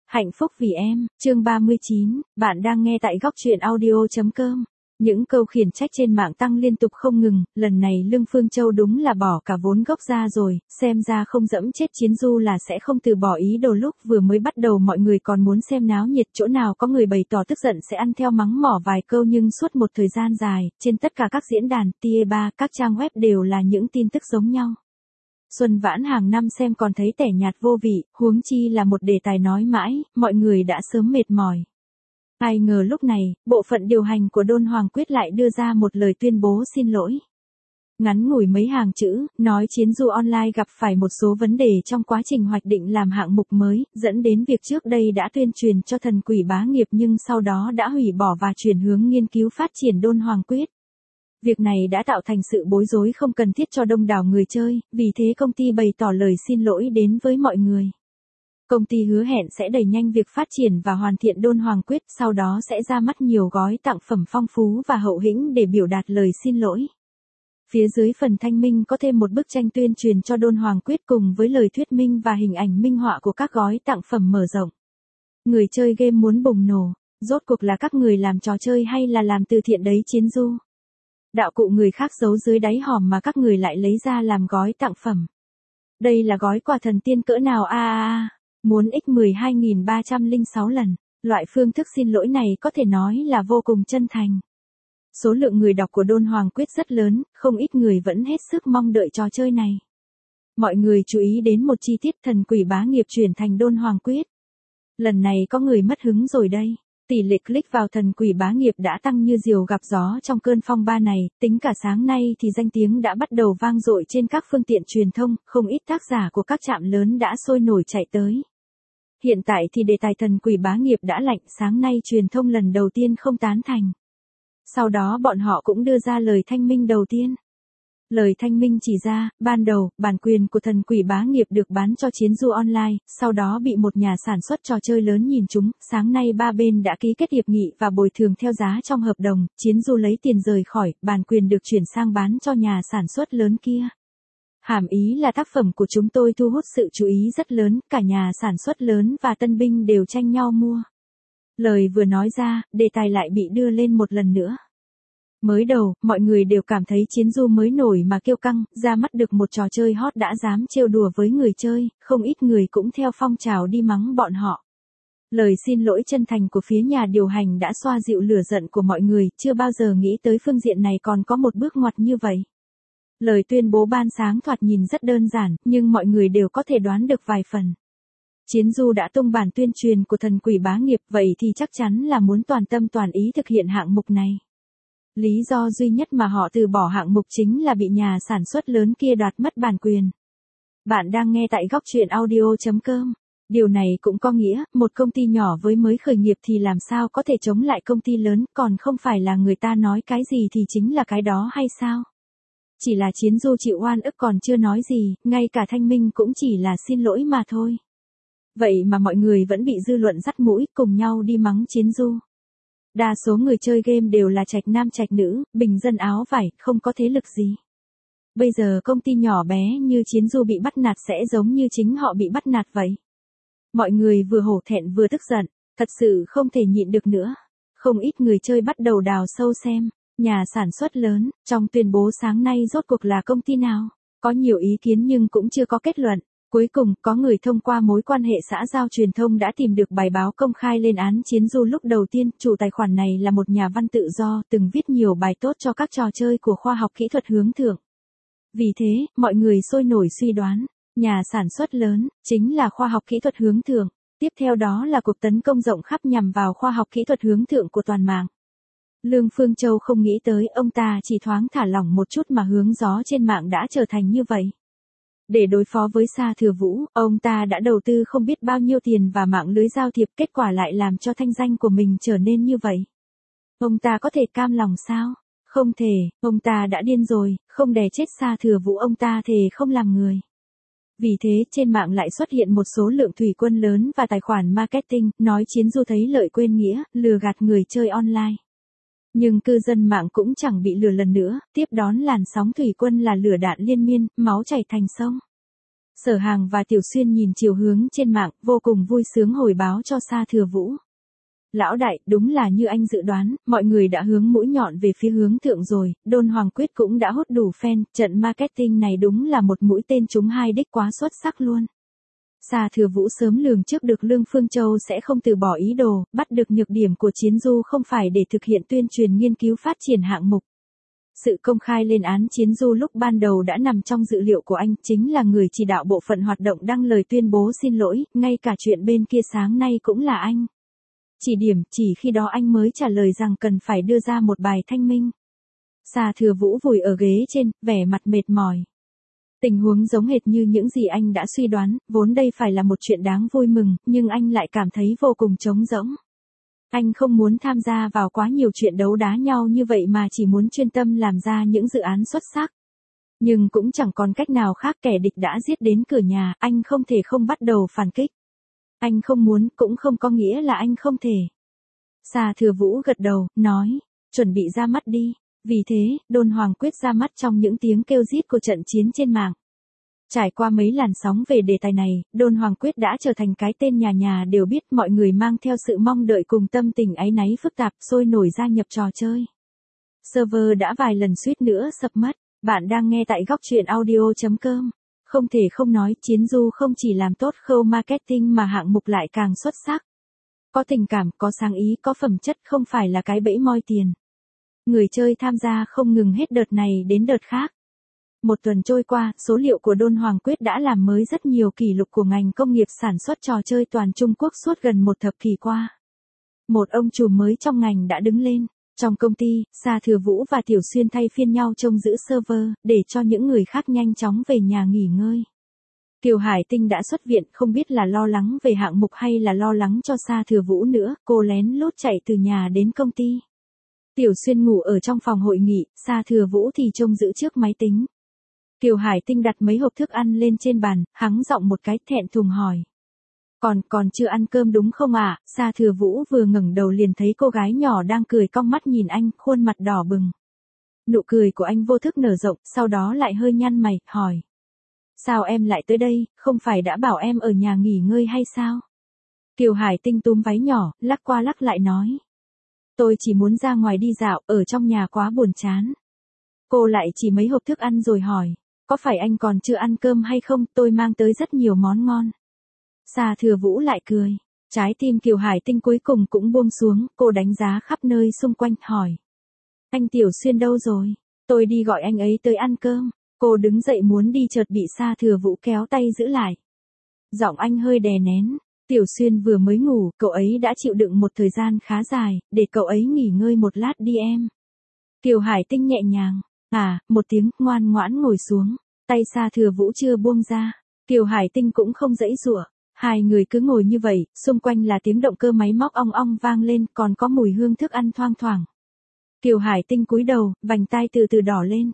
Hạnh phúc vì em, chương 39, bạn đang nghe tại góc truyện audio.com. Những câu khiển trách trên mạng tăng liên tục không ngừng, lần này Lương Phương Châu đúng là bỏ cả vốn gốc ra rồi, xem ra không dẫm chết Chiến Du là sẽ không từ bỏ ý đồ. Lúc vừa mới bắt đầu mọi người còn muốn xem náo nhiệt, chỗ nào có người bày tỏ tức giận sẽ ăn theo mắng mỏ vài câu, nhưng suốt một thời gian dài, trên tất cả các diễn đàn, TE3, các trang web đều là những tin tức giống nhau. Xuân Vãn hàng năm xem còn thấy tẻ nhạt vô vị, huống chi là một đề tài nói mãi, mọi người đã sớm mệt mỏi. Ai ngờ lúc này, bộ phận điều hành của Đôn Hoàng Quyết lại đưa ra một lời tuyên bố xin lỗi. Ngắn ngủi mấy hàng chữ, nói Chiến Du Online gặp phải một số vấn đề trong quá trình hoạch định làm hạng mục mới, dẫn đến việc trước đây đã tuyên truyền cho Thần Quỷ Bá Nghiệp nhưng sau đó đã hủy bỏ và chuyển hướng nghiên cứu phát triển Đôn Hoàng Quyết. Việc này đã tạo thành sự bối rối không cần thiết cho đông đảo người chơi, vì thế công ty bày tỏ lời xin lỗi đến với mọi người. Công ty hứa hẹn sẽ đẩy nhanh việc phát triển và hoàn thiện Đôn Hoàng Quyết, sau đó sẽ ra mắt nhiều gói tặng phẩm phong phú và hậu hĩnh để biểu đạt lời xin lỗi. Phía dưới phần thanh minh có thêm một bức tranh tuyên truyền cho Đôn Hoàng Quyết cùng với lời thuyết minh và hình ảnh minh họa của các gói tặng phẩm mở rộng. Người chơi game muốn bùng nổ, rốt cuộc là các người làm trò chơi hay là làm từ thiện đấy Chiến Du? Đạo cụ người khác giấu dưới đáy hòm mà các người lại lấy ra làm gói tặng phẩm. Đây là gói quà thần tiên cỡ nào muốn x12.306 lần. Loại phương thức xin lỗi này có thể nói là vô cùng chân thành. Số lượng người đọc của Đôn Hoàng Quyết rất lớn, không ít người vẫn hết sức mong đợi trò chơi này. Mọi người chú ý đến một chi tiết, Thần Quỷ Bá Nghiệp chuyển thành Đôn Hoàng Quyết. Lần này có người mất hứng rồi đây. Tỷ lệ click vào Thần Quỷ Bá Nghiệp đã tăng như diều gặp gió trong cơn phong ba này, tính cả sáng nay thì danh tiếng đã bắt đầu vang dội trên các phương tiện truyền thông, không ít tác giả của các trạm lớn đã sôi nổi chạy tới. Hiện tại thì đề tài Thần Quỷ Bá Nghiệp đã lạnh, sáng nay truyền thông lần đầu tiên không tán thành. Sau đó bọn họ cũng đưa ra lời thanh minh đầu tiên. Lời thanh minh chỉ ra, ban đầu, bản quyền của Thần Quỷ Bá Nghiệp được bán cho Chiến Du Online, sau đó bị một nhà sản xuất trò chơi lớn nhìn trúng, sáng nay ba bên đã ký kết hiệp nghị và bồi thường theo giá trong hợp đồng, Chiến Du lấy tiền rời khỏi, bản quyền được chuyển sang bán cho nhà sản xuất lớn kia. Hàm ý là tác phẩm của chúng tôi thu hút sự chú ý rất lớn, cả nhà sản xuất lớn và tân binh đều tranh nhau mua. Lời vừa nói ra, đề tài lại bị đưa lên một lần nữa. Mới đầu, mọi người đều cảm thấy Chiến Du mới nổi mà kiêu căng, ra mắt được một trò chơi hot đã dám trêu đùa với người chơi, không ít người cũng theo phong trào đi mắng bọn họ. Lời xin lỗi chân thành của phía nhà điều hành đã xoa dịu lửa giận của mọi người, chưa bao giờ nghĩ tới phương diện này còn có một bước ngoặt như vậy. Lời tuyên bố ban sáng thoạt nhìn rất đơn giản, nhưng mọi người đều có thể đoán được vài phần. Chiến Du đã tung bản tuyên truyền của Thần Quỷ Bá Nghiệp, vậy thì chắc chắn là muốn toàn tâm toàn ý thực hiện hạng mục này. Lý do duy nhất mà họ từ bỏ hạng mục chính là bị nhà sản xuất lớn kia đoạt mất bản quyền. Bạn đang nghe tại góc truyện audio.com. Điều này cũng có nghĩa, một công ty nhỏ với mới khởi nghiệp thì làm sao có thể chống lại công ty lớn, còn không phải là người ta nói cái gì thì chính là cái đó hay sao? Chỉ là Chiến Du chịu oan ức còn chưa nói gì, ngay cả thanh minh cũng chỉ là xin lỗi mà thôi. Vậy mà mọi người vẫn bị dư luận dắt mũi, cùng nhau đi mắng Chiến Du. Đa số người chơi game đều là trạch nam trạch nữ, bình dân áo vải, không có thế lực gì. Bây giờ công ty nhỏ bé như Chiến Du bị bắt nạt sẽ giống như chính họ bị bắt nạt vậy. Mọi người vừa hổ thẹn vừa tức giận, thật sự không thể nhịn được nữa. Không ít người chơi bắt đầu đào sâu xem, nhà sản xuất lớn, trong tuyên bố sáng nay rốt cuộc là công ty nào. Có nhiều ý kiến nhưng cũng chưa có kết luận. Cuối cùng, có người thông qua mối quan hệ xã giao truyền thông đã tìm được bài báo công khai lên án Chiến Du. Lúc đầu tiên, chủ tài khoản này là một nhà văn tự do, từng viết nhiều bài tốt cho các trò chơi của khoa học kỹ thuật hướng thượng. Vì thế, mọi người sôi nổi suy đoán, nhà sản xuất lớn, chính là khoa học kỹ thuật hướng thượng. Tiếp theo đó là cuộc tấn công rộng khắp nhằm vào khoa học kỹ thuật hướng thượng của toàn mạng. Lương Phương Châu không nghĩ tới ông ta chỉ thoáng thả lỏng một chút mà hướng gió trên mạng đã trở thành như vậy. Để đối phó với Sa Thừa Vũ, ông ta đã đầu tư không biết bao nhiêu tiền vào mạng lưới giao thiệp, kết quả lại làm cho thanh danh của mình trở nên như vậy. Ông ta có thể cam lòng sao? Không thể, ông ta đã điên rồi, không đè chết Sa Thừa Vũ ông ta thề không làm người. Vì thế trên mạng lại xuất hiện một số lượng thủy quân lớn và tài khoản marketing, nói Chiến Du thấy lợi quên nghĩa, lừa gạt người chơi online. Nhưng cư dân mạng cũng chẳng bị lừa lần nữa, tiếp đón làn sóng thủy quân là lửa đạn liên miên, máu chảy thành sông. Sở Hàng và Tiểu Xuyên nhìn chiều hướng trên mạng, vô cùng vui sướng hồi báo cho Sa Thừa Vũ. Lão đại, đúng là như anh dự đoán, mọi người đã hướng mũi nhọn về phía hướng thượng rồi, Đôn Hoàng Quyết cũng đã hút đủ fan, trận marketing này đúng là một mũi tên trúng hai đích quá xuất sắc luôn. Sa Thừa Vũ sớm lường trước được Lương Phương Châu sẽ không từ bỏ ý đồ, bắt được nhược điểm của Chiến Du không phải để thực hiện tuyên truyền nghiên cứu phát triển hạng mục. Sự công khai lên án Chiến Du lúc ban đầu đã nằm trong dự liệu của anh, chính là người chỉ đạo bộ phận hoạt động đăng lời tuyên bố xin lỗi, ngay cả chuyện bên kia sáng nay cũng là anh. Chỉ điểm, chỉ khi đó anh mới trả lời rằng cần phải đưa ra một bài thanh minh. Sa Thừa Vũ vùi ở ghế trên, vẻ mặt mệt mỏi. Tình huống giống hệt như những gì anh đã suy đoán, vốn đây phải là một chuyện đáng vui mừng, nhưng anh lại cảm thấy vô cùng trống rỗng. Anh không muốn tham gia vào quá nhiều chuyện đấu đá nhau như vậy mà chỉ muốn chuyên tâm làm ra những dự án xuất sắc. Nhưng cũng chẳng còn cách nào khác, kẻ địch đã giết đến cửa nhà, anh không thể không bắt đầu phản kích. Anh không muốn, cũng không có nghĩa là anh không thể. Sa Thừa Vũ gật đầu, nói, chuẩn bị ra mắt đi. Vì thế, Đôn Hoàng Quyết ra mắt trong những tiếng kêu rít của trận chiến trên mạng. Trải qua mấy làn sóng về đề tài này, Đôn Hoàng Quyết đã trở thành cái tên nhà nhà đều biết, mọi người mang theo sự mong đợi cùng tâm tình áy náy phức tạp sôi nổi gia nhập trò chơi. Server đã vài lần suýt nữa sập mất. Bạn đang nghe tại góc truyện audio.com. Không thể không nói, Chiến Du không chỉ làm tốt khâu marketing mà hạng mục lại càng xuất sắc. Có tình cảm, có sáng ý, có phẩm chất, không phải là cái bẫy moi tiền. Người chơi tham gia không ngừng hết đợt này đến đợt khác. Một tuần trôi qua, số liệu của Đôn Hoàng Quyết đã làm mới rất nhiều kỷ lục của ngành công nghiệp sản xuất trò chơi toàn Trung Quốc suốt gần một thập kỷ qua. Một ông trùm mới trong ngành đã đứng lên. Trong công ty, Sa Thừa Vũ và Tiểu Xuyên thay phiên nhau trông giữ server, để cho những người khác nhanh chóng về nhà nghỉ ngơi. Kiều Hải Tinh đã xuất viện, không biết là lo lắng về hạng mục hay là lo lắng cho Sa Thừa Vũ nữa, cô lén lút chạy từ nhà đến công ty. Tiểu Xuyên ngủ ở trong phòng hội nghị, Sa Thừa Vũ thì trông giữ trước máy tính. Kiều Hải Tinh đặt mấy hộp thức ăn lên trên bàn, hắng giọng một cái, thẹn thùng hỏi. Còn chưa ăn cơm đúng không ạ? Sa Thừa Vũ vừa ngẩng đầu liền thấy cô gái nhỏ đang cười cong mắt nhìn anh, khuôn mặt đỏ bừng. Nụ cười của anh vô thức nở rộng, sau đó lại hơi nhăn mày, hỏi. Sao em lại tới đây, không phải đã bảo em ở nhà nghỉ ngơi hay sao? Kiều Hải Tinh túm váy nhỏ, lắc qua lắc lại nói. Tôi chỉ muốn ra ngoài đi dạo, ở trong nhà quá buồn chán. Cô lại chỉ mấy hộp thức ăn rồi hỏi. Có phải anh còn chưa ăn cơm hay không, tôi mang tới rất nhiều món ngon. Sa Thừa Vũ lại cười. Trái tim Kiều Hải Tinh cuối cùng cũng buông xuống, cô đánh giá khắp nơi xung quanh, hỏi. Anh Tiểu Xuyên đâu rồi? Tôi đi gọi anh ấy tới ăn cơm. Cô đứng dậy muốn đi chợt bị Sa Thừa Vũ kéo tay giữ lại. Giọng anh hơi đè nén. Tiểu Xuyên vừa mới ngủ, cậu ấy đã chịu đựng một thời gian khá dài, để cậu ấy nghỉ ngơi một lát đi em. Kiều Hải Tinh nhẹ nhàng. Một tiếng, ngoan ngoãn ngồi xuống. Tay Sa Thừa Vũ chưa buông ra. Kiều Hải Tinh cũng không giãy giụa. Hai người cứ ngồi như vậy, xung quanh là tiếng động cơ máy móc ong ong vang lên, còn có mùi hương thức ăn thoang thoảng. Kiều Hải Tinh cúi đầu, vành tai từ từ đỏ lên.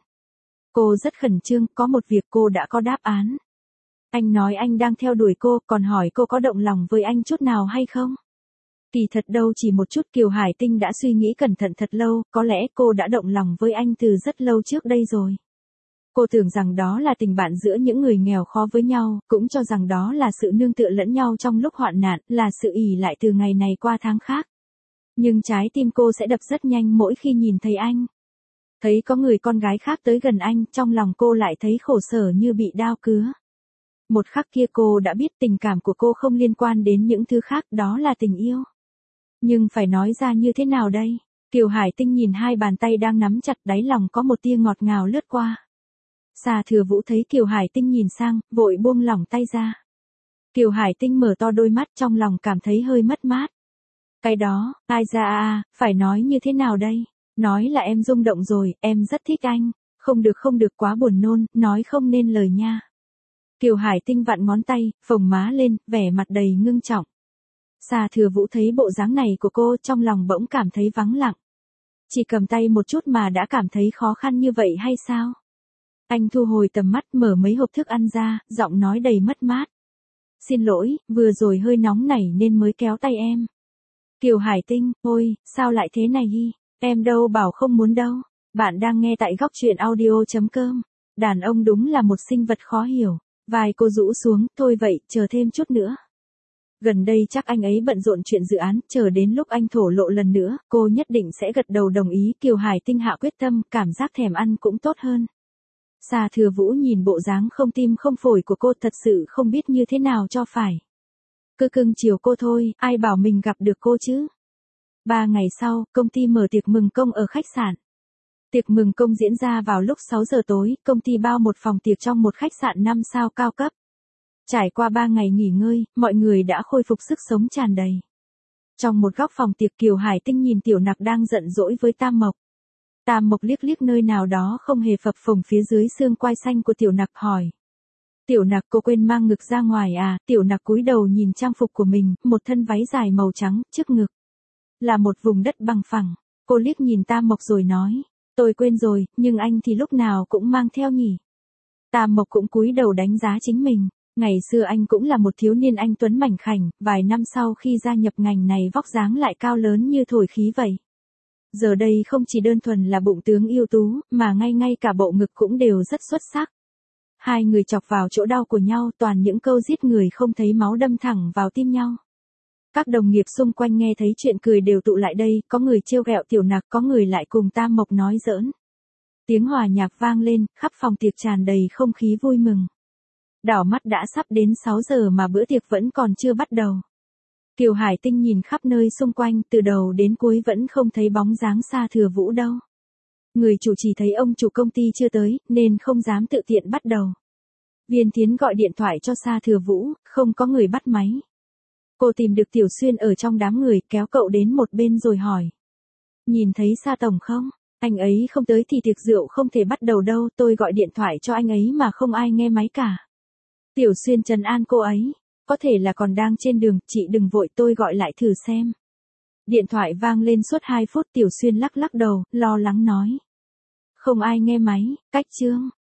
Cô rất khẩn trương, có một việc cô đã có đáp án. Anh nói anh đang theo đuổi cô, còn hỏi cô có động lòng với anh chút nào hay không? Kỳ thật đâu chỉ một chút. Kiều Hải Tinh đã suy nghĩ cẩn thận thật lâu, có lẽ cô đã động lòng với anh từ rất lâu trước đây rồi. Cô tưởng rằng đó là tình bạn giữa những người nghèo khó với nhau, cũng cho rằng đó là sự nương tựa lẫn nhau trong lúc hoạn nạn, là sự ỷ lại từ ngày này qua tháng khác. Nhưng trái tim cô sẽ đập rất nhanh mỗi khi nhìn thấy anh. Thấy có người con gái khác tới gần anh, trong lòng cô lại thấy khổ sở như bị đao cứa. Một khắc kia cô đã biết tình cảm của cô không liên quan đến những thứ khác, đó là tình yêu. Nhưng phải nói ra như thế nào đây? Kiều Hải Tinh nhìn hai bàn tay đang nắm chặt, đáy lòng có một tia ngọt ngào lướt qua. Sa Thừa Vũ thấy Kiều Hải Tinh nhìn sang, vội buông lỏng tay ra. Kiều Hải Tinh mở to đôi mắt, trong lòng cảm thấy hơi mất mát. Cái đó, ai ra phải nói như thế nào đây? Nói là em rung động rồi, em rất thích anh. Không được quá buồn nôn, nói không nên lời nha. Kiều Hải Tinh vặn ngón tay, phồng má lên, vẻ mặt đầy ngưng trọng. Sa Thừa Vũ thấy bộ dáng này của cô, trong lòng bỗng cảm thấy vắng lặng. Chỉ cầm tay một chút mà đã cảm thấy khó khăn như vậy hay sao? Anh thu hồi tầm mắt, mở mấy hộp thức ăn ra, giọng nói đầy mất mát. Xin lỗi, vừa rồi hơi nóng nảy nên mới kéo tay em. Kiều Hải Tinh, ôi, sao lại thế này hi? Em đâu bảo không muốn đâu. Bạn đang nghe tại góc truyện audio.com. Đàn ông đúng là một sinh vật khó hiểu. Vai cô rũ xuống, thôi vậy, chờ thêm chút nữa. Gần đây chắc anh ấy bận rộn chuyện dự án, chờ đến lúc anh thổ lộ lần nữa, cô nhất định sẽ gật đầu đồng ý. Kiều Hải Tinh hạ quyết tâm, cảm giác thèm ăn cũng tốt hơn. Sa Thừa Vũ nhìn bộ dáng không tim không phổi của cô thật sự không biết như thế nào cho phải. Cứ cưng chiều cô thôi, ai bảo mình gặp được cô chứ. 3 ngày sau, công ty mở tiệc mừng công ở khách sạn. Tiệc mừng công diễn ra vào lúc 6 giờ tối, công ty bao một phòng tiệc trong một khách sạn 5 sao cao cấp. Trải qua 3 ngày nghỉ ngơi, mọi người đã khôi phục sức sống tràn đầy. Trong một góc phòng tiệc Kiều Hải Tinh nhìn Tiểu Nặc đang giận dỗi với Tam Mộc. Tam Mộc liếc liếc nơi nào đó không hề phập phồng phía dưới xương quai xanh của Tiểu Nặc hỏi. Tiểu Nặc, cô quên mang ngực ra ngoài à? Tiểu Nặc cúi đầu nhìn trang phục của mình, một thân váy dài màu trắng, trước ngực là một vùng đất bằng phẳng. Cô liếc nhìn Tam Mộc rồi nói, tôi quên rồi, nhưng anh thì lúc nào cũng mang theo nhỉ. Tam Mộc cũng cúi đầu đánh giá chính mình. Ngày xưa anh cũng là một thiếu niên anh tuấn mảnh khảnh, vài năm sau khi gia nhập ngành này vóc dáng lại cao lớn như thổi khí vậy. Giờ đây không chỉ đơn thuần là bụng tướng ưu tú, mà ngay cả bộ ngực cũng đều rất xuất sắc. Hai người chọc vào chỗ đau của nhau, toàn những câu giết người không thấy máu đâm thẳng vào tim nhau. Các đồng nghiệp xung quanh nghe thấy chuyện cười đều tụ lại đây, có người trêu ghẹo Tiểu Nặc, có người lại cùng Tam Mộc nói giỡn. Tiếng hòa nhạc vang lên, khắp phòng tiệc tràn đầy không khí vui mừng. Đảo mắt đã sắp đến 6 giờ mà bữa tiệc vẫn còn chưa bắt đầu. Kiều Hải Tinh nhìn khắp nơi xung quanh, từ đầu đến cuối vẫn không thấy bóng dáng Sa Thừa Vũ đâu. Người chủ chỉ thấy ông chủ công ty chưa tới, nên không dám tự tiện bắt đầu. Viên Thiến gọi điện thoại cho Sa Thừa Vũ, không có người bắt máy. Cô tìm được Tiểu Xuyên ở trong đám người, kéo cậu đến một bên rồi hỏi. Nhìn thấy Sa tổng không? Anh ấy không tới thì tiệc rượu không thể bắt đầu đâu, tôi gọi điện thoại cho anh ấy mà không ai nghe máy cả. Tiểu Xuyên trấn an cô ấy, có thể là còn đang trên đường, chị đừng vội, tôi gọi lại thử xem. Điện thoại vang lên suốt 2 phút, Tiểu Xuyên lắc lắc đầu, lo lắng nói. Không ai nghe máy, cách chương.